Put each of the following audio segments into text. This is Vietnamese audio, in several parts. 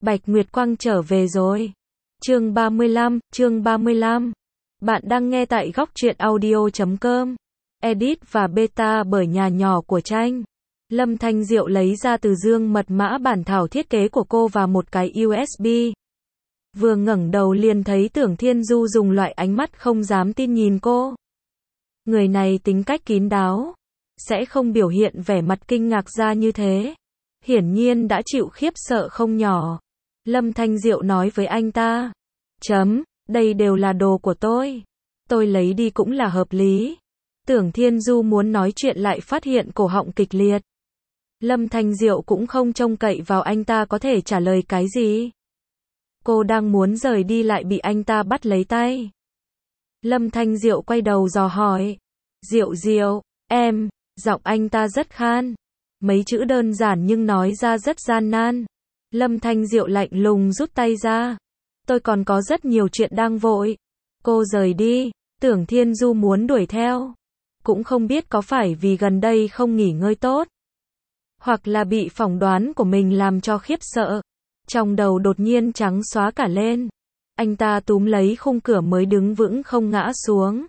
Bạch Nguyệt Quang trở về rồi. Chương 35. Bạn đang nghe tại góc truyện audio.com. Edit và beta bởi nhà nhỏ của tranh. Lâm Thanh Diệu lấy ra từ dương mật mã bản thảo thiết kế của cô và một cái USB. Vừa ngẩng đầu liền thấy Tưởng Thiên Du dùng loại ánh mắt không dám tin nhìn cô. Người này tính cách kín đáo, sẽ không biểu hiện vẻ mặt kinh ngạc ra như thế. Hiển nhiên đã chịu khiếp sợ không nhỏ. Lâm Thanh Diệu nói với anh ta. Đây đều là đồ của tôi. Tôi lấy đi cũng là hợp lý. Tưởng Thiên Du muốn nói chuyện lại phát hiện cổ họng kịch liệt. Lâm Thanh Diệu cũng không trông cậy vào anh ta có thể trả lời cái gì. Cô đang muốn rời đi lại bị anh ta bắt lấy tay. Lâm Thanh Diệu quay đầu dò hỏi. Diệu, em, giọng anh ta rất khan. Mấy chữ đơn giản nhưng nói ra rất gian nan. Lâm Thanh Diệu lạnh lùng rút tay ra. Tôi còn có rất nhiều chuyện đang vội. Cô rời đi. Tưởng Thiên Du muốn đuổi theo. Cũng không biết có phải vì gần đây không nghỉ ngơi tốt, hoặc là bị phỏng đoán của mình làm cho khiếp sợ. Trong đầu đột nhiên trắng xóa cả lên. Anh ta túm lấy khung cửa mới đứng vững không ngã xuống.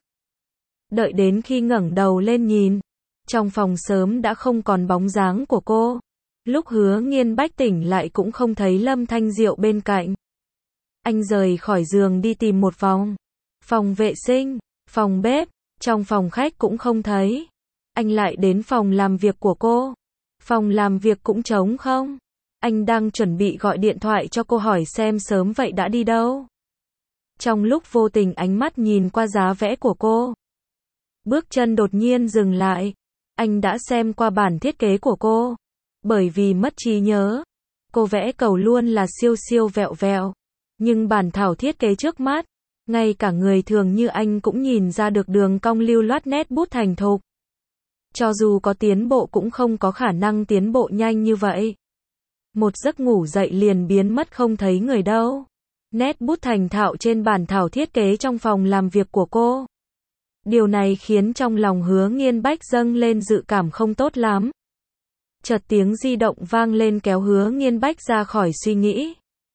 Đợi đến khi ngẩng đầu lên nhìn, trong phòng sớm đã không còn bóng dáng của cô. Lúc Hứa Nghiên Bách tỉnh lại cũng không thấy Lâm Thanh Diệu bên cạnh. Anh rời khỏi giường đi tìm một vòng. Phòng vệ sinh, phòng bếp, trong phòng khách cũng không thấy. Anh lại đến phòng làm việc của cô. Phòng làm việc cũng trống không. Anh đang chuẩn bị gọi điện thoại cho cô hỏi xem sớm vậy đã đi đâu. Trong lúc vô tình ánh mắt nhìn qua giá vẽ của cô. Bước chân đột nhiên dừng lại. Anh đã xem qua bản thiết kế của cô. Bởi vì mất trí nhớ, cô vẽ cầu luôn là siêu vẹo vẹo. Nhưng bản thảo thiết kế trước mắt, ngay cả người thường như anh cũng nhìn ra được đường cong lưu loát nét bút thành thục. Cho dù có tiến bộ cũng không có khả năng tiến bộ nhanh như vậy. Một giấc ngủ dậy liền biến mất không thấy người đâu. Nét bút thành thạo trên bản thảo thiết kế trong phòng làm việc của cô. Điều này khiến trong lòng Hứa Nghiên Bách dâng lên dự cảm không tốt lắm. Chợt tiếng di động vang lên kéo Hứa Nghiên Bách ra khỏi suy nghĩ.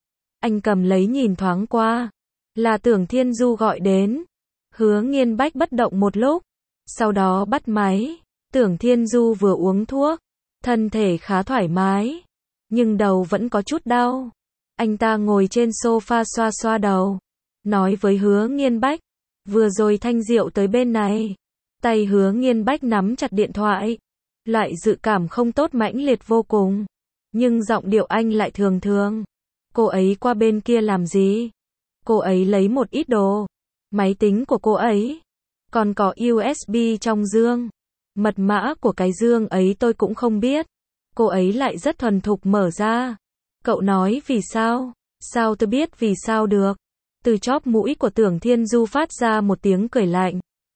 Anh cầm lấy nhìn thoáng qua. Là Tưởng Thiên Du gọi đến. Hứa Nghiên Bách bất động một lúc. Sau đó bắt máy. Tưởng Thiên Du vừa uống thuốc. Thân thể khá thoải mái. Nhưng đầu vẫn có chút đau. Anh ta ngồi trên sofa xoa đầu. Nói với Hứa Nghiên Bách. Vừa rồi Thanh Diệu tới bên này. Tay Hứa Nghiên Bách nắm chặt điện thoại. Loại dự cảm không tốt mãnh liệt vô cùng. Nhưng giọng điệu anh lại thường. Cô ấy qua bên kia làm gì? Cô ấy lấy một ít đồ. Máy tính của cô ấy. Còn có USB trong dương. Mật mã của cái dương ấy tôi cũng không biết. Cô ấy lại rất thuần thục mở ra. Cậu nói vì sao? Sao tôi biết vì sao được? Từ chóp mũi của Tưởng Thiên Du phát ra một tiếng cười lạnh.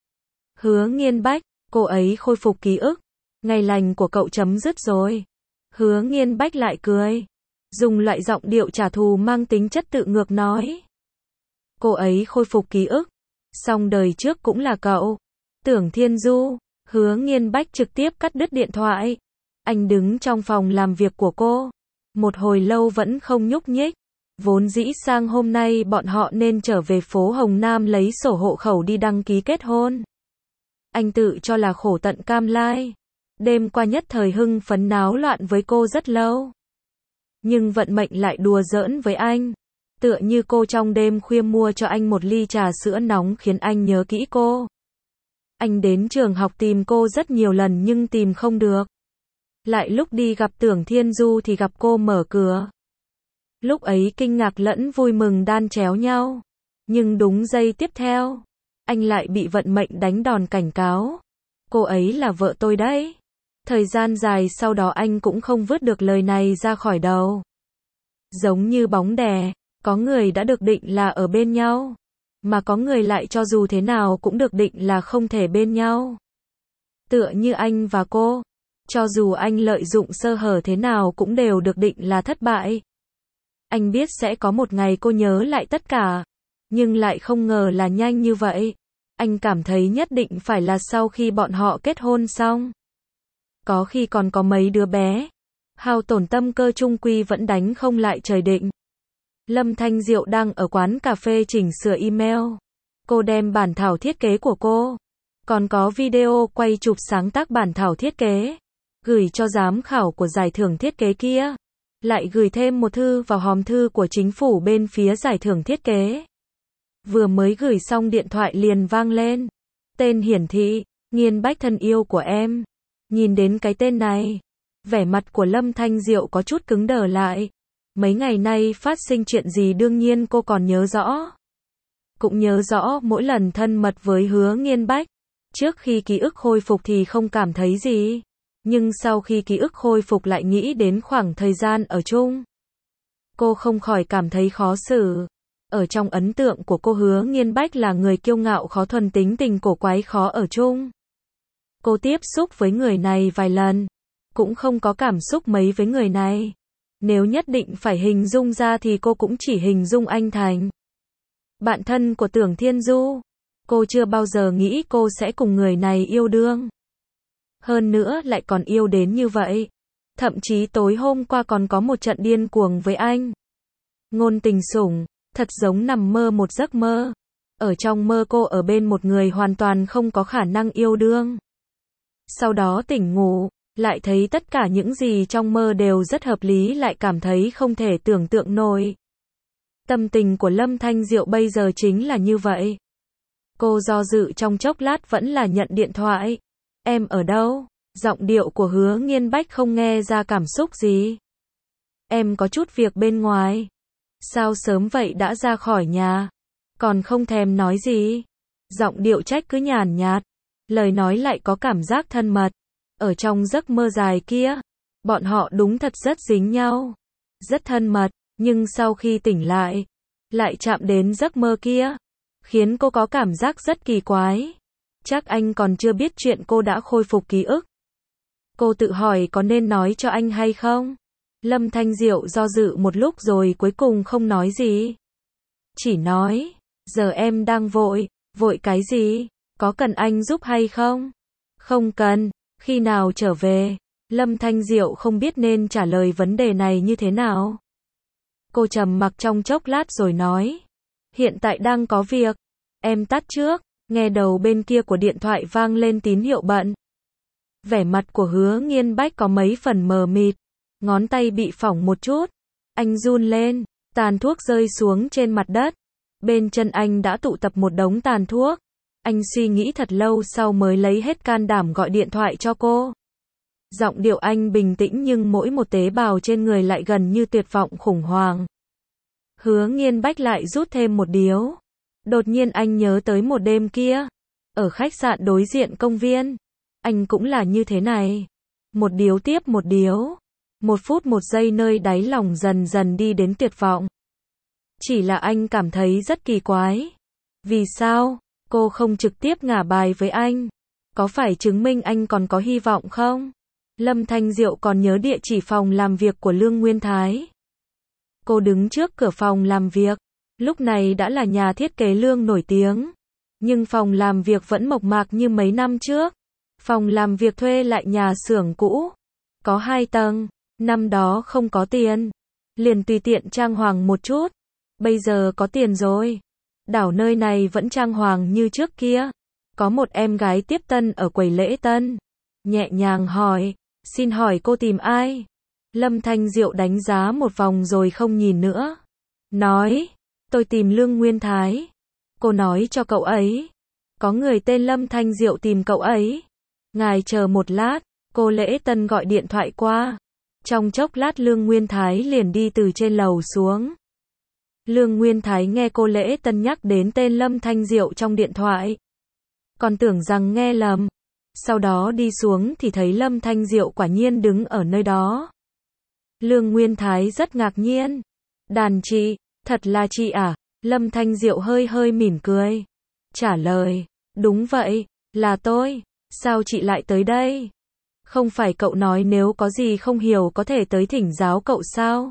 Hứa Nghiên Bách, cô ấy khôi phục ký ức. Ngày lành của cậu chấm dứt rồi. Hứa Nghiên Bách lại cười. Dùng loại giọng điệu trả thù mang tính chất tự ngược nói. Cô ấy khôi phục ký ức. Xong đời trước cũng là cậu. Tưởng Thiên Du. Hứa Nghiên Bách trực tiếp cắt đứt điện thoại. Anh đứng trong phòng làm việc của cô. Một hồi lâu vẫn không nhúc nhích. Vốn dĩ sang hôm nay bọn họ nên trở về phố Hồng Nam lấy sổ hộ khẩu đi đăng ký kết hôn. Anh tự cho là khổ tận cam lai. Đêm qua nhất thời hưng phấn náo loạn với cô rất lâu. Nhưng vận mệnh lại đùa giỡn với anh. Tựa như cô trong đêm khuya mua cho anh một ly trà sữa nóng khiến anh nhớ kỹ cô. Anh đến trường học tìm cô rất nhiều lần nhưng tìm không được. Lại lúc đi gặp Tưởng Thiên Du thì gặp cô mở cửa. Lúc ấy kinh ngạc lẫn vui mừng đan chéo nhau. Nhưng đúng giây tiếp theo, anh lại bị vận mệnh đánh đòn cảnh cáo. Cô ấy là vợ tôi đấy. Thời gian dài sau đó anh cũng không vứt được lời này ra khỏi đầu. Giống như bóng đè, có người đã được định là ở bên nhau. Mà có người lại cho dù thế nào cũng được định là không thể bên nhau. Tựa như anh và cô. Cho dù anh lợi dụng sơ hở thế nào cũng đều được định là thất bại. Anh biết sẽ có một ngày cô nhớ lại tất cả. Nhưng lại không ngờ là nhanh như vậy. Anh cảm thấy nhất định phải là sau khi bọn họ kết hôn xong. Có khi còn có mấy đứa bé. Hao tổn tâm cơ chung quy vẫn đánh không lại trời định. Lâm Thanh Diệu đang ở quán cà phê chỉnh sửa email. Cô đem bản thảo thiết kế của cô, còn có video quay chụp sáng tác bản thảo thiết kế, gửi cho giám khảo của giải thưởng thiết kế kia. Lại gửi thêm một thư vào hòm thư của chính phủ bên phía giải thưởng thiết kế. Vừa mới gửi xong điện thoại liền vang lên. Tên hiển thị, Nghiên Bách thân yêu của em. Nhìn đến cái tên này, vẻ mặt của Lâm Thanh Diệu có chút cứng đờ lại. Mấy ngày nay phát sinh chuyện gì đương nhiên cô còn nhớ rõ. Cũng nhớ rõ mỗi lần thân mật với Hứa Nghiên Bách. Trước khi ký ức khôi phục thì không cảm thấy gì. Nhưng sau khi ký ức khôi phục lại nghĩ đến khoảng thời gian ở chung. Cô không khỏi cảm thấy khó xử. Ở trong ấn tượng của cô, Hứa Nghiên Bách là người kiêu ngạo khó thuần, tính tình cổ quái khó ở chung. Cô tiếp xúc với người này vài lần, cũng không có cảm xúc mấy với người này. Nếu nhất định phải hình dung ra thì cô cũng chỉ hình dung anh thành bạn thân của Tưởng Thiên Du. Cô chưa bao giờ nghĩ cô sẽ cùng người này yêu đương. Hơn nữa lại còn yêu đến như vậy. Thậm chí tối hôm qua còn có một trận điên cuồng với anh. Ngôn tình sủng, thật giống nằm mơ một giấc mơ. Ở trong mơ cô ở bên một người hoàn toàn không có khả năng yêu đương. Sau đó tỉnh ngủ, lại thấy tất cả những gì trong mơ đều rất hợp lý, lại cảm thấy không thể tưởng tượng nổi. Tâm tình của Lâm Thanh Diệu bây giờ chính là như vậy. Cô do dự trong chốc lát vẫn là nhận điện thoại. Em ở đâu? Giọng điệu của Hứa Nghiên Bách không nghe ra cảm xúc gì. Em có chút việc bên ngoài. Sao sớm vậy đã ra khỏi nhà? Còn không thèm nói gì. Giọng điệu trách cứ nhàn nhạt. Lời nói lại có cảm giác thân mật. Ở trong giấc mơ dài kia, bọn họ đúng thật rất dính nhau. Rất thân mật, nhưng sau khi tỉnh lại chạm đến giấc mơ kia. Khiến cô có cảm giác rất kỳ quái. Chắc anh còn chưa biết chuyện cô đã khôi phục ký ức. Cô tự hỏi có nên nói cho anh hay không? Lâm Thanh Diệu do dự một lúc rồi cuối cùng không nói gì. Chỉ nói, giờ em đang vội cái gì? Có cần anh giúp hay không? Không cần, khi nào trở về? Lâm Thanh Diệu không biết nên trả lời vấn đề này như thế nào. Cô trầm mặc trong chốc lát rồi nói, hiện tại đang có việc, em tắt trước. Nghe đầu bên kia của điện thoại vang lên tín hiệu bận. Vẻ mặt của Hứa Nghiên Bách có mấy phần mờ mịt, ngón tay bị phỏng một chút. Anh run lên, tàn thuốc rơi xuống trên mặt đất. Bên chân anh đã tụ tập một đống tàn thuốc. Anh suy nghĩ thật lâu sau mới lấy hết can đảm gọi điện thoại cho cô. Giọng điệu anh bình tĩnh nhưng mỗi một tế bào trên người lại gần như tuyệt vọng khủng hoảng. Hứa Nghiên Bách lại rút thêm một điếu. Đột nhiên anh nhớ tới một đêm kia, ở khách sạn đối diện công viên. Anh cũng là như thế này. Một điếu tiếp một điếu. 1 phút 1 giây nơi đáy lòng dần dần đi đến tuyệt vọng. Chỉ là anh cảm thấy rất kỳ quái. Vì sao cô không trực tiếp ngả bài với anh? Có phải chứng minh anh còn có hy vọng không? Lâm Thanh Diệu còn nhớ địa chỉ phòng làm việc của Lương Nguyên Thái. Cô đứng trước cửa phòng làm việc. Lúc này đã là nhà thiết kế Lương nổi tiếng. Nhưng phòng làm việc vẫn mộc mạc như mấy năm trước. Phòng làm việc thuê lại nhà xưởng cũ. Có 2 tầng. Năm đó không có tiền. Liền tùy tiện trang hoàng một chút. Bây giờ có tiền rồi. Đảo nơi này vẫn trang hoàng như trước kia. Có một em gái tiếp tân ở quầy lễ tân. Nhẹ nhàng hỏi, xin hỏi cô tìm ai? Lâm Thanh Diệu đánh giá một vòng rồi không nhìn nữa. Nói, tôi tìm Lương Nguyên Thái. Cô nói cho cậu ấy. Có người tên Lâm Thanh Diệu tìm cậu ấy. Ngài chờ một lát, cô lễ tân gọi điện thoại qua. Trong chốc lát Lương Nguyên Thái liền đi từ trên lầu xuống. Lương Nguyên Thái nghe cô lễ tân nhắc đến tên Lâm Thanh Diệu trong điện thoại. Còn tưởng rằng nghe lầm. Sau đó đi xuống thì thấy Lâm Thanh Diệu quả nhiên đứng ở nơi đó. Lương Nguyên Thái rất ngạc nhiên. Đàn chị, thật là chị à? Lâm Thanh Diệu hơi mỉm cười. Trả lời, đúng vậy, là tôi. Sao chị lại tới đây? Không phải cậu nói nếu có gì không hiểu có thể tới thỉnh giáo cậu sao?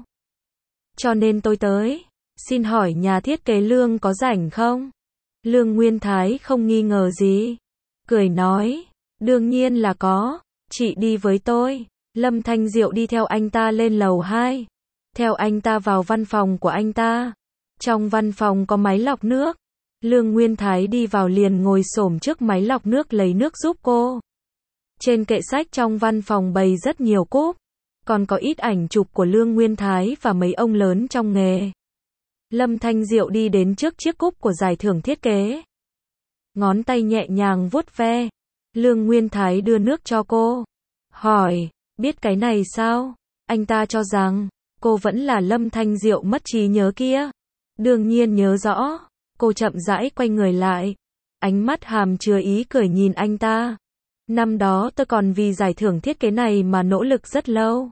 Cho nên tôi tới. Xin hỏi nhà thiết kế Lương có rảnh không? Lương Nguyên Thái không nghi ngờ gì. Cười nói, đương nhiên là có. Chị đi với tôi. Lâm Thanh Diệu đi theo anh ta lên lầu 2. theo anh ta vào văn phòng của anh ta. Trong văn phòng có máy lọc nước. Lương Nguyên Thái đi vào liền ngồi xổm trước máy lọc nước lấy nước giúp cô. Trên kệ sách trong văn phòng bày rất nhiều cúp, còn có ít ảnh chụp của Lương Nguyên Thái và mấy ông lớn trong nghề. Lâm Thanh Diệu đi đến trước chiếc cúp của giải thưởng thiết kế. Ngón tay nhẹ nhàng vuốt ve. Lương Nguyên Thái đưa nước cho cô. Hỏi, biết cái này sao? Anh ta cho rằng, cô vẫn là Lâm Thanh Diệu mất trí nhớ kia. Đương nhiên nhớ rõ. Cô chậm rãi quay người lại. Ánh mắt hàm chứa ý cười nhìn anh ta. Năm đó tôi còn vì giải thưởng thiết kế này mà nỗ lực rất lâu.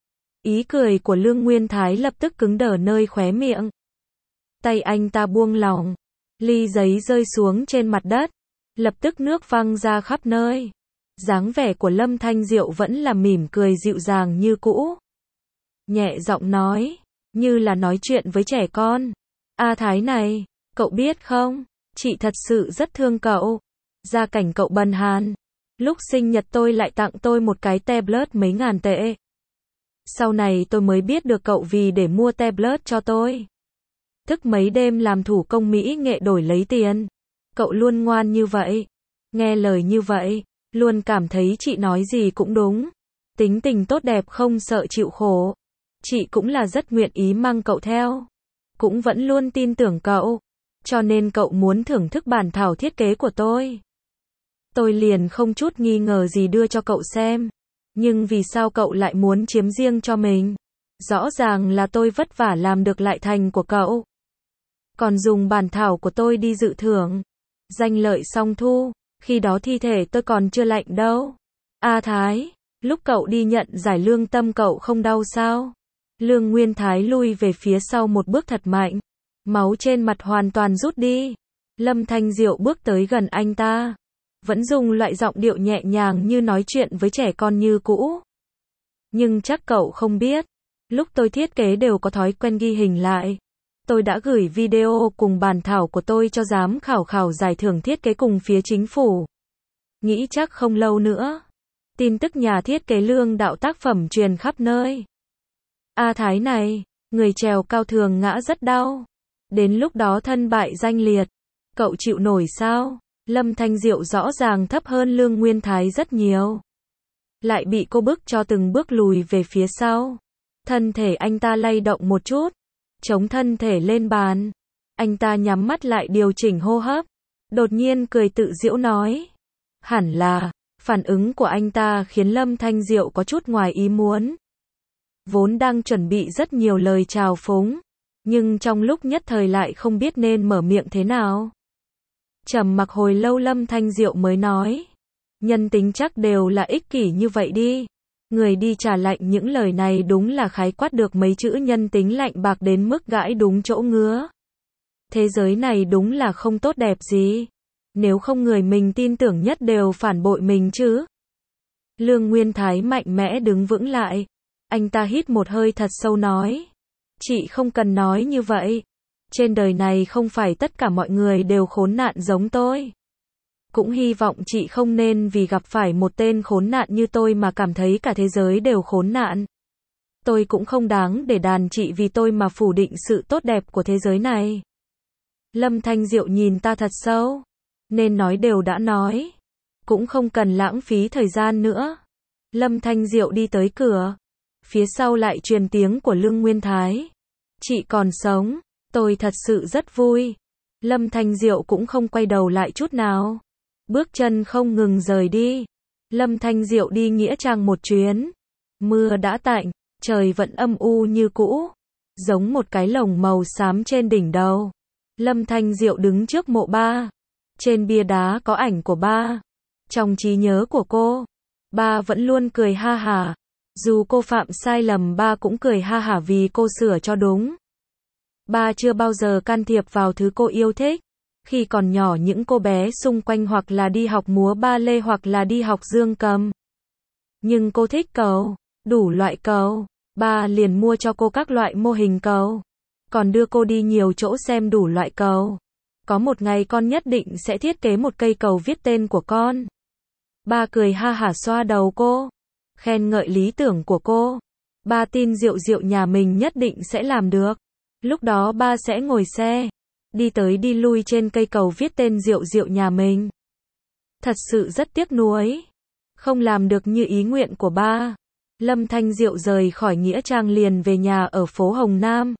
Ý cười của Lương Nguyên Thái lập tức cứng đờ nơi khóe miệng. Tay anh ta buông lỏng. Ly giấy rơi xuống trên mặt đất. Lập tức nước văng ra khắp nơi. Dáng vẻ của Lâm Thanh Diệu vẫn là mỉm cười dịu dàng như cũ. Nhẹ giọng nói, như là nói chuyện với trẻ con. A Thái này, cậu biết không, chị thật sự rất thương cậu. Gia cảnh cậu bần hàn. Lúc sinh nhật tôi lại tặng tôi một cái tablet mấy ngàn tệ. Sau này tôi mới biết được cậu vì để mua tablet cho tôi. Thức mấy đêm làm thủ công mỹ nghệ đổi lấy tiền. Cậu luôn ngoan như vậy. Nghe lời như vậy. Luôn cảm thấy chị nói gì cũng đúng. Tính tình tốt đẹp không sợ chịu khổ. Chị cũng là rất nguyện ý mang cậu theo. Cũng vẫn luôn tin tưởng cậu. Cho nên cậu muốn thưởng thức bản thảo thiết kế của tôi. Tôi liền không chút nghi ngờ gì đưa cho cậu xem. Nhưng vì sao cậu lại muốn chiếm riêng cho mình? Rõ ràng là tôi vất vả làm được lại thành của cậu. Còn dùng bản thảo của tôi đi dự thưởng. Danh lợi song thu. Khi đó thi thể tôi còn chưa lạnh đâu. A Thái, lúc cậu đi nhận giải lương tâm cậu không đau sao? Lương Nguyên Thái lui về phía sau một bước thật mạnh. Máu trên mặt hoàn toàn rút đi. Lâm Thanh Diệu bước tới gần anh ta. Vẫn dùng loại giọng điệu nhẹ nhàng như nói chuyện với trẻ con như cũ. Nhưng chắc cậu không biết. Lúc tôi thiết kế đều có thói quen ghi hình lại. Tôi đã gửi video cùng bản thảo của tôi cho giám khảo giải thưởng thiết kế cùng phía chính phủ. Nghĩ chắc không lâu nữa. Tin tức nhà thiết kế Lương đạo tác phẩm truyền khắp nơi. A Thái này, người trèo cao thường ngã rất đau. Đến lúc đó thân bại danh liệt. Cậu chịu nổi sao? Lâm Thanh Diệu rõ ràng thấp hơn Lương Nguyên Thái rất nhiều. Lại bị cô bức cho từng bước lùi về phía sau. Thân thể anh ta lay động một chút. Chống thân thể lên bàn. Anh ta nhắm mắt lại điều chỉnh hô hấp. Đột nhiên cười tự giễu nói. Hẳn là, phản ứng của anh ta khiến Lâm Thanh Diệu có chút ngoài ý muốn. Vốn đang chuẩn bị rất nhiều lời chào phúng. Nhưng trong lúc nhất thời lại không biết nên mở miệng thế nào. Trầm mặc hồi lâu Lâm Thanh Diệu mới nói. Nhân tính chắc đều là ích kỷ như vậy đi. Người đi trả lạnh những lời này đúng là khái quát được mấy chữ nhân tính lạnh bạc đến mức gãi đúng chỗ ngứa. Thế giới này đúng là không tốt đẹp gì. Nếu không người mình tin tưởng nhất đều phản bội mình chứ. Lương Nguyên Thái mạnh mẽ đứng vững lại. Anh ta hít một hơi thật sâu nói. Chị không cần nói như vậy. Trên đời này không phải tất cả mọi người đều khốn nạn giống tôi. Cũng hy vọng chị không nên vì gặp phải một tên khốn nạn như tôi mà cảm thấy cả thế giới đều khốn nạn. Tôi cũng không đáng để đàn chị vì tôi mà phủ định sự tốt đẹp của thế giới này. Lâm Thanh Diệu nhìn ta thật sâu. Nên nói đều đã nói. Cũng không cần lãng phí thời gian nữa. Lâm Thanh Diệu đi tới cửa. Phía sau lại truyền tiếng của Lương Nguyên Thái. Chị còn sống. Tôi thật sự rất vui. Lâm Thanh Diệu cũng không quay đầu lại chút nào. Bước chân không ngừng rời đi. Lâm Thanh Diệu đi nghĩa trang một chuyến. Mưa đã tạnh, trời vẫn âm u như cũ. Giống một cái lồng màu xám trên đỉnh đầu. Lâm Thanh Diệu đứng trước mộ ba. Trên bia đá có ảnh của ba. Trong trí nhớ của cô, ba vẫn luôn cười ha hả. Dù cô phạm sai lầm ba cũng cười ha hả vì cô sửa cho đúng. Ba chưa bao giờ can thiệp vào thứ cô yêu thích. Khi còn nhỏ những cô bé xung quanh hoặc là đi học múa ba lê hoặc là đi học dương cầm. Nhưng cô thích cầu, đủ loại cầu. Ba liền mua cho cô các loại mô hình cầu. Còn đưa cô đi nhiều chỗ xem đủ loại cầu. Có một ngày con nhất định sẽ thiết kế một cây cầu viết tên của con. Ba cười ha hả xoa đầu cô. Khen ngợi lý tưởng của cô. Ba tin Diệu Diệu nhà mình nhất định sẽ làm được. Lúc đó ba sẽ ngồi xe, đi tới đi lui trên cây cầu viết tên Diệu Diệu nhà mình. Thật sự rất tiếc nuối, không làm được như ý nguyện của ba. Lâm Thanh Diệu rời khỏi Nghĩa Trang liền về nhà ở phố Hồng Nam.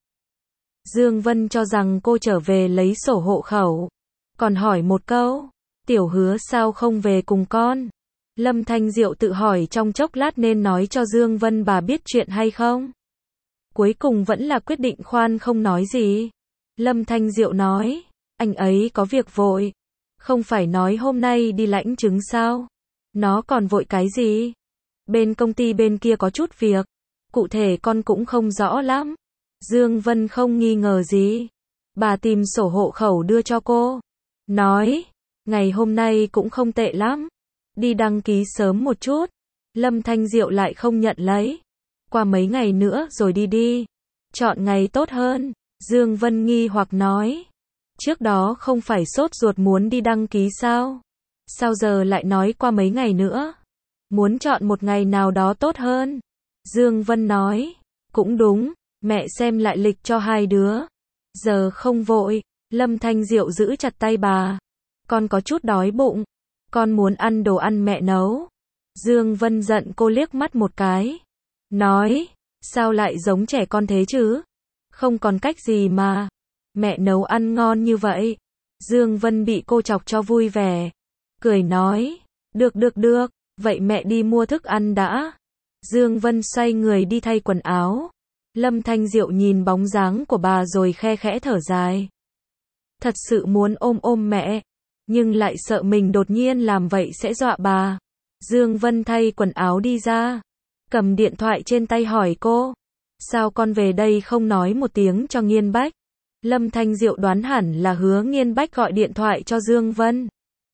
Dương Vân cho rằng cô trở về lấy sổ hộ khẩu, còn hỏi một câu, Tiểu Hứa sao không về cùng con? Lâm Thanh Diệu tự hỏi trong chốc lát nên nói cho Dương Vân bà biết chuyện hay không. Cuối cùng vẫn là quyết định khoan không nói gì. Lâm Thanh Diệu nói, anh ấy có việc vội, không phải nói hôm nay đi lãnh chứng sao? Nó còn vội cái gì? Bên công ty bên kia có chút việc, cụ thể con cũng không rõ lắm. Dương Vân không nghi ngờ gì. Bà tìm sổ hộ khẩu đưa cho cô, nói, ngày hôm nay cũng không tệ lắm, đi đăng ký sớm một chút. Lâm Thanh Diệu lại không nhận lấy, qua mấy ngày nữa rồi đi, chọn ngày tốt hơn. Dương Vân nghi hoặc nói, trước đó không phải sốt ruột muốn đi đăng ký sao? Sao giờ lại nói qua mấy ngày nữa? Muốn chọn một ngày nào đó tốt hơn. Dương Vân nói, cũng đúng, mẹ xem lại lịch cho hai đứa. Giờ không vội. Lâm Thanh Diệu giữ chặt tay bà. Con có chút đói bụng, con muốn ăn đồ ăn mẹ nấu. Dương Vân giận cô liếc mắt một cái, nói, sao lại giống trẻ con thế chứ? Không còn cách gì mà, mẹ nấu ăn ngon như vậy. Dương Vân bị cô chọc cho vui vẻ, cười nói, được, vậy mẹ đi mua thức ăn đã. Dương Vân xoay người đi thay quần áo. Lâm Thanh Diệu nhìn bóng dáng của bà rồi khe khẽ thở dài. Thật sự muốn ôm mẹ, nhưng lại sợ mình đột nhiên làm vậy sẽ dọa bà. Dương Vân thay quần áo đi ra, cầm điện thoại trên tay hỏi cô, sao con về đây không nói một tiếng cho Nghiên Bách? Lâm Thanh Diệu đoán hẳn là Hứa Nghiên Bách gọi điện thoại cho Dương Vân.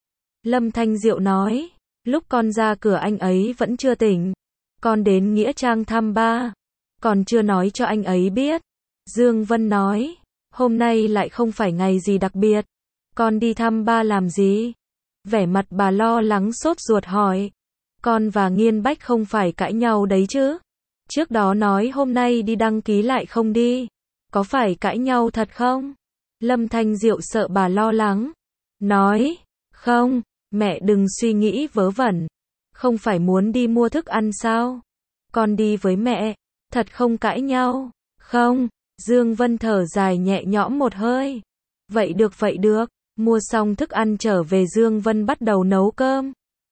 Lâm Thanh Diệu nói, lúc con ra cửa anh ấy vẫn chưa tỉnh, con đến Nghĩa Trang thăm ba, còn chưa nói cho anh ấy biết. Dương Vân nói, hôm nay lại không phải ngày gì đặc biệt, con đi thăm ba làm gì? Vẻ mặt bà lo lắng sốt ruột hỏi, con và Nghiên Bách không phải cãi nhau đấy chứ? Trước đó nói hôm nay đi đăng ký lại không đi, có phải cãi nhau thật không? Lâm Thanh Diệu sợ bà lo lắng, nói, không, mẹ đừng suy nghĩ vớ vẩn, không phải muốn đi mua thức ăn sao? Con đi với mẹ, thật không cãi nhau, không? Dương Vân thở dài nhẹ nhõm một hơi, vậy được, mua xong thức ăn trở về Dương Vân bắt đầu nấu cơm.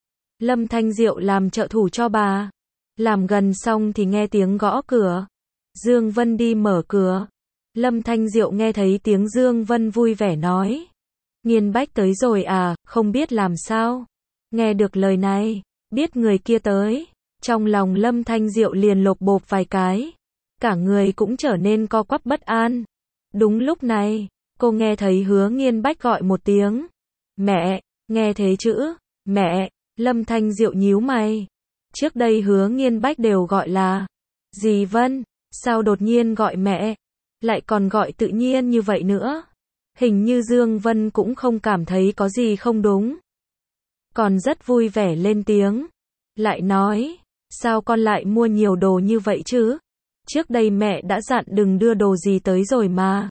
Lâm Thanh Diệu làm trợ thủ cho bà, làm gần xong thì nghe tiếng gõ cửa. Dương Vân đi mở cửa. Lâm Thanh Diệu nghe thấy tiếng Dương Vân vui vẻ nói, Nghiên Bách tới rồi à, không biết làm sao. Nghe được lời này, biết người kia tới, trong lòng Lâm Thanh Diệu liền lột bột vài cái, cả người cũng trở nên co quắp bất an. Đúng lúc này, cô nghe thấy Hứa Nghiên Bách gọi một tiếng, mẹ, nghe thấy chữ, mẹ. Lâm Thanh Diệu nhíu mày, trước đây Hứa Nghiên Bách đều gọi là dì Vân, sao đột nhiên gọi mẹ, lại còn gọi tự nhiên như vậy nữa. Hình như Dương Vân cũng không cảm thấy có gì không đúng, còn rất vui vẻ lên tiếng, lại nói, sao con lại mua nhiều đồ như vậy chứ? Trước đây mẹ đã dặn đừng đưa đồ gì tới rồi mà.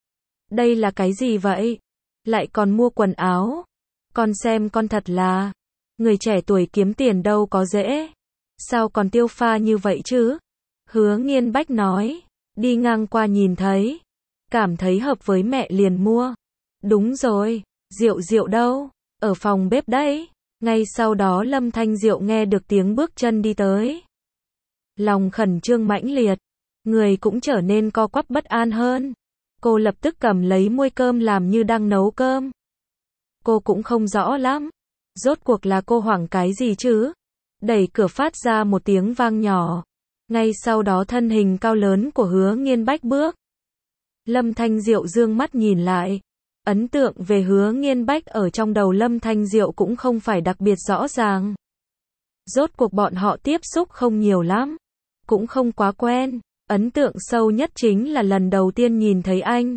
Đây là cái gì vậy? Lại còn mua quần áo. Con xem con thật là, người trẻ tuổi kiếm tiền đâu có dễ. Sao còn tiêu pha như vậy chứ? Hứa Nghiên Bách nói, đi ngang qua nhìn thấy, cảm thấy hợp với mẹ liền mua. Đúng rồi, Diệu Diệu đâu? Ở phòng bếp đấy. Ngay sau đó Lâm Thanh Diệu nghe được tiếng bước chân đi tới. Lòng khẩn trương mãnh liệt, người cũng trở nên co quắp bất an hơn. Cô lập tức cầm lấy muôi cơm làm như đang nấu cơm. Cô cũng không rõ lắm, rốt cuộc là cô hoảng cái gì chứ? Đẩy cửa phát ra một tiếng vang nhỏ. Ngay sau đó thân hình cao lớn của Hứa Nghiên Bách bước. Lâm Thanh Diệu dương mắt nhìn lại. Ấn tượng về Hứa Nghiên Bách ở trong đầu Lâm Thanh Diệu cũng không phải đặc biệt rõ ràng. Rốt cuộc bọn họ tiếp xúc không nhiều lắm, cũng không quá quen. Ấn tượng sâu nhất chính là lần đầu tiên nhìn thấy anh.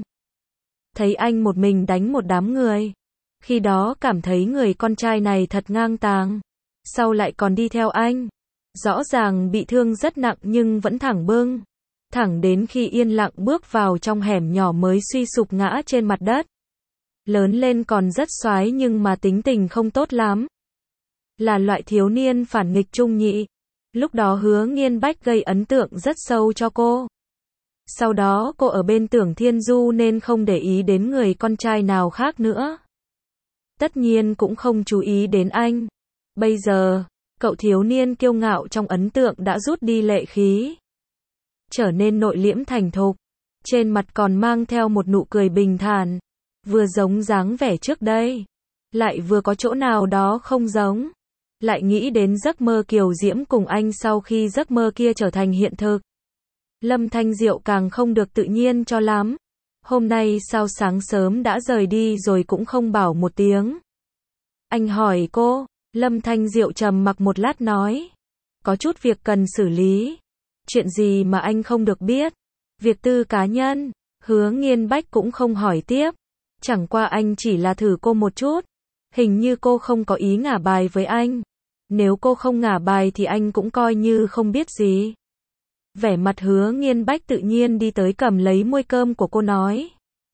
Thấy anh một mình đánh một đám người. Khi đó cảm thấy người con trai này thật ngang tàng. Sau lại còn đi theo anh. Rõ ràng bị thương rất nặng nhưng vẫn thẳng bưng. Thẳng đến khi yên lặng bước vào trong hẻm nhỏ mới suy sụp ngã trên mặt đất. Lớn lên còn rất xoái nhưng mà tính tình không tốt lắm. Là loại thiếu niên phản nghịch trung nhị. Lúc đó Hứa Nghiên Bách gây ấn tượng rất sâu cho cô. Sau đó cô ở bên Tưởng Thiên Du nên không để ý đến người con trai nào khác nữa. Tất nhiên cũng không chú ý đến anh. Bây giờ, cậu thiếu niên kiêu ngạo trong ấn tượng đã rút đi lệ khí. Trở nên nội liễm thành thục. Trên mặt còn mang theo một nụ cười bình thản. Vừa giống dáng vẻ trước đây. Lại vừa có chỗ nào đó không giống. Lại nghĩ đến giấc mơ kiều diễm cùng anh sau khi giấc mơ kia trở thành hiện thực. Lâm Thanh Diệu càng không được tự nhiên cho lắm. Hôm nay sao sáng sớm đã rời đi rồi cũng không bảo một tiếng. Anh hỏi cô, Lâm Thanh Diệu trầm mặc một lát nói. Có chút việc cần xử lý. Chuyện gì mà anh không được biết? Việc tư cá nhân. Hứa Nghiên Bách cũng không hỏi tiếp. Chẳng qua anh chỉ là thử cô một chút. Hình như cô không có ý ngả bài với anh. Nếu cô không ngả bài thì anh cũng coi như không biết gì. Vẻ mặt Hứa Nghiên Bách tự nhiên đi tới cầm lấy muôi cơm của cô nói.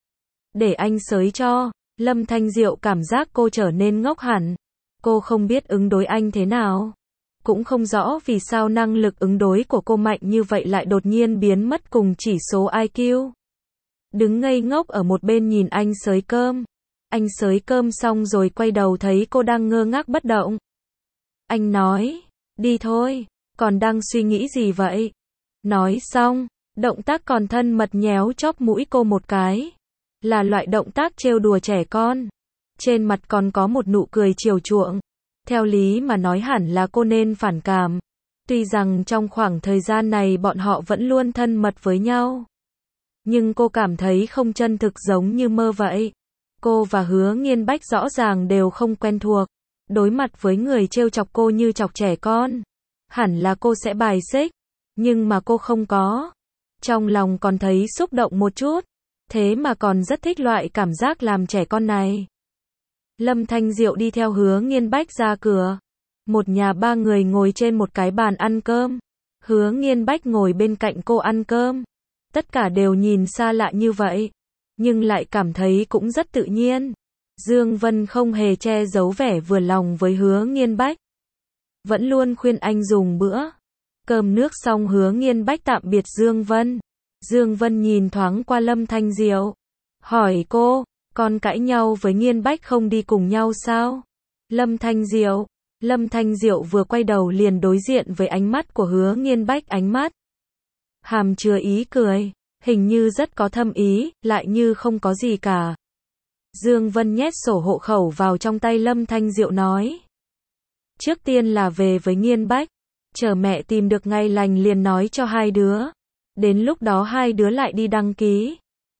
Để anh xới cho. Lâm Thanh Diệu cảm giác cô trở nên ngốc hẳn. Cô không biết ứng đối anh thế nào. Cũng không rõ vì sao năng lực ứng đối của cô mạnh như vậy lại đột nhiên biến mất cùng chỉ số IQ. Đứng ngây ngốc ở một bên nhìn anh xới cơm. Anh xới cơm xong rồi quay đầu thấy cô đang ngơ ngác bất động. Anh nói, đi thôi, còn đang suy nghĩ gì vậy? Nói xong, động tác còn thân mật nhéo chóp mũi cô một cái. Là loại động tác trêu đùa trẻ con. Trên mặt còn có một nụ cười chiều chuộng. Theo lý mà nói hẳn là cô nên phản cảm. Tuy rằng trong khoảng thời gian này bọn họ vẫn luôn thân mật với nhau. Nhưng cô cảm thấy không chân thực giống như mơ vậy. Cô và Hứa Nghiên Bách rõ ràng đều không quen thuộc. Đối mặt với người trêu chọc cô như chọc trẻ con. Hẳn là cô sẽ bài xích. Nhưng mà cô không có. Trong lòng còn thấy xúc động một chút. Thế mà còn rất thích loại cảm giác làm trẻ con này. Lâm Thanh Diệu đi theo Hứa Nghiên Bách ra cửa. Một nhà ba người ngồi trên một cái bàn ăn cơm. Hứa Nghiên Bách ngồi bên cạnh cô ăn cơm. Tất cả đều nhìn xa lạ như vậy. Nhưng lại cảm thấy cũng rất tự nhiên. Dương Vân không hề che giấu vẻ vừa lòng với Hứa Nghiên Bách. Vẫn luôn khuyên anh dùng bữa. Cơm nước xong Hứa Nghiên Bách tạm biệt Dương Vân. Dương Vân nhìn thoáng qua Lâm Thanh Diệu. Hỏi cô, con cãi nhau với Nghiên Bách không đi cùng nhau sao? Lâm Thanh Diệu vừa quay đầu liền đối diện với ánh mắt của Hứa Nghiên Bách, ánh mắt hàm chứa ý cười, hình như rất có thâm ý, lại như không có gì cả. Dương Vân nhét sổ hộ khẩu vào trong tay Lâm Thanh Diệu nói. Trước tiên là về với Nghiên Bách, chờ mẹ tìm được ngày lành liền nói cho hai đứa. Đến lúc đó hai đứa lại đi đăng ký.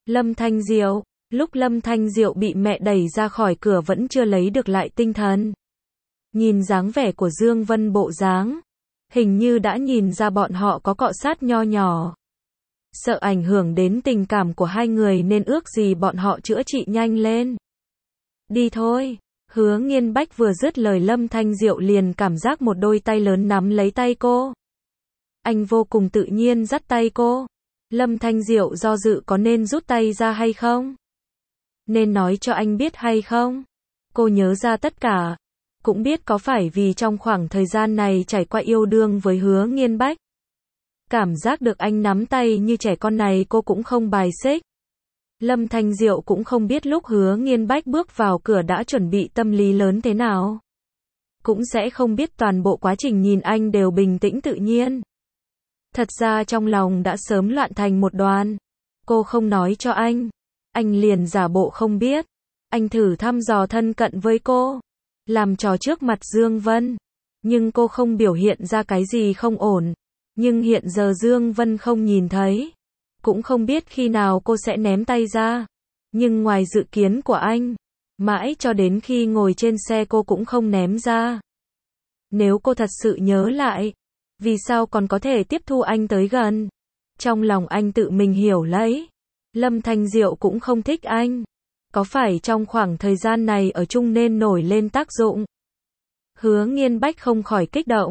Lúc Lâm Thanh Diệu bị mẹ đẩy ra khỏi cửa vẫn chưa lấy được lại tinh thần. Nhìn dáng vẻ của Dương Vân bộ dáng, hình như đã nhìn ra bọn họ có cọ sát nho nhỏ. Sợ ảnh hưởng đến tình cảm của hai người nên ước gì bọn họ chữa trị nhanh lên. Đi thôi. Hứa Nghiên Bách vừa dứt lời Lâm Thanh Diệu liền cảm giác một đôi tay lớn nắm lấy tay cô. Anh vô cùng tự nhiên dắt tay cô. Lâm Thanh Diệu do dự có nên rút tay ra hay không? Nên nói cho anh biết hay không? Cô nhớ ra tất cả. Cũng biết có phải vì trong khoảng thời gian này trải qua yêu đương với Hứa Nghiên Bách. Cảm giác được anh nắm tay như trẻ con này cô cũng không bài xích. Lâm Thanh Diệu cũng không biết lúc Hứa Nghiên Bách bước vào cửa đã chuẩn bị tâm lý lớn thế nào. Cũng sẽ không biết toàn bộ quá trình nhìn anh đều bình tĩnh tự nhiên. Thật ra trong lòng đã sớm loạn thành một đoàn. Cô không nói cho anh liền giả bộ không biết. Anh thử thăm dò thân cận với cô, làm trò trước mặt Dương Vân. Nhưng cô không biểu hiện ra cái gì không ổn. Nhưng hiện giờ Dương Vân không nhìn thấy. Cũng không biết khi nào cô sẽ ném tay ra. Nhưng ngoài dự kiến của anh, mãi cho đến khi ngồi trên xe cô cũng không ném ra. Nếu cô thật sự nhớ lại, vì sao còn có thể tiếp thu anh tới gần? Trong lòng anh tự mình hiểu lấy. Lâm Thanh Diệu cũng không thích anh. Có phải trong khoảng thời gian này ở chung nên nổi lên tác dụng? Hứa Nghiên Bách không khỏi kích động.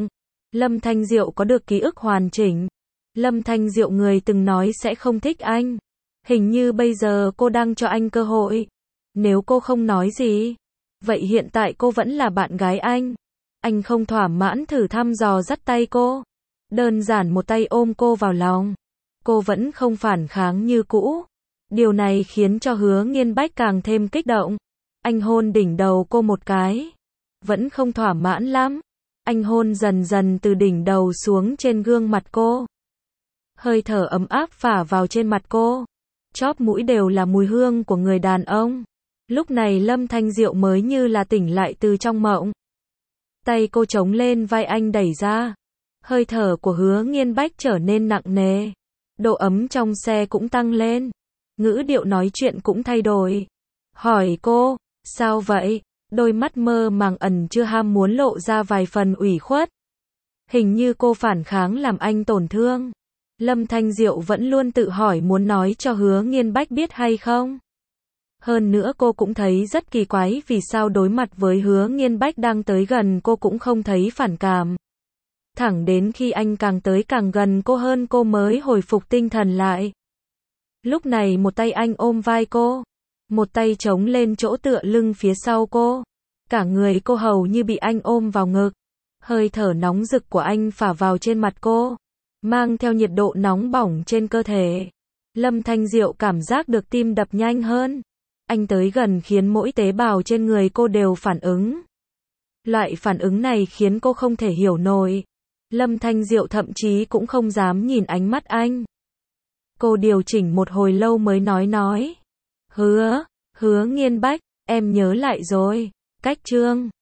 Lâm Thanh Diệu có được ký ức hoàn chỉnh. Lâm Thanh Diệu người từng nói sẽ không thích anh. Hình như bây giờ cô đang cho anh cơ hội. Nếu cô không nói gì, vậy hiện tại cô vẫn là bạn gái anh. Anh không thỏa mãn thử thăm dò dắt tay cô. Đơn giản một tay ôm cô vào lòng. Cô vẫn không phản kháng như cũ. Điều này khiến cho Hứa Nghiên Bách càng thêm kích động. Anh hôn đỉnh đầu cô một cái. Vẫn không thỏa mãn lắm. Anh hôn dần dần từ đỉnh đầu xuống trên gương mặt cô. Hơi thở ấm áp phả vào trên mặt cô. Chóp mũi đều là mùi hương của người đàn ông. Lúc này Lâm Thanh Diệu mới như là tỉnh lại từ trong mộng. Tay cô chống lên vai anh đẩy ra. Hơi thở của Hứa Nghiên Bách trở nên nặng nề. Độ ấm trong xe cũng tăng lên. Ngữ điệu nói chuyện cũng thay đổi. Hỏi cô, sao vậy? Đôi mắt mơ màng ẩn chưa ham muốn lộ ra vài phần ủy khuất. Hình như cô phản kháng làm anh tổn thương. Lâm Thanh Diệu vẫn luôn tự hỏi muốn nói cho Hứa Nghiên Bách biết hay không. Hơn nữa cô cũng thấy rất kỳ quái vì sao đối mặt với Hứa Nghiên Bách đang tới gần cô cũng không thấy phản cảm. Thẳng đến khi anh càng tới càng gần cô hơn cô mới hồi phục tinh thần lại. Lúc này một tay anh ôm vai cô. Một tay chống lên chỗ tựa lưng phía sau cô. Cả người cô hầu như bị anh ôm vào ngực. Hơi thở nóng rực của anh phả vào trên mặt cô. Mang theo nhiệt độ nóng bỏng trên cơ thể. Lâm Thanh Diệu cảm giác được tim đập nhanh hơn. Anh tới gần khiến mỗi tế bào trên người cô đều phản ứng. Loại phản ứng này khiến cô không thể hiểu nổi. Lâm Thanh Diệu thậm chí cũng không dám nhìn ánh mắt anh. Cô điều chỉnh một hồi lâu mới nói. Hứa Nghiên Bách, em nhớ lại rồi. Cách chương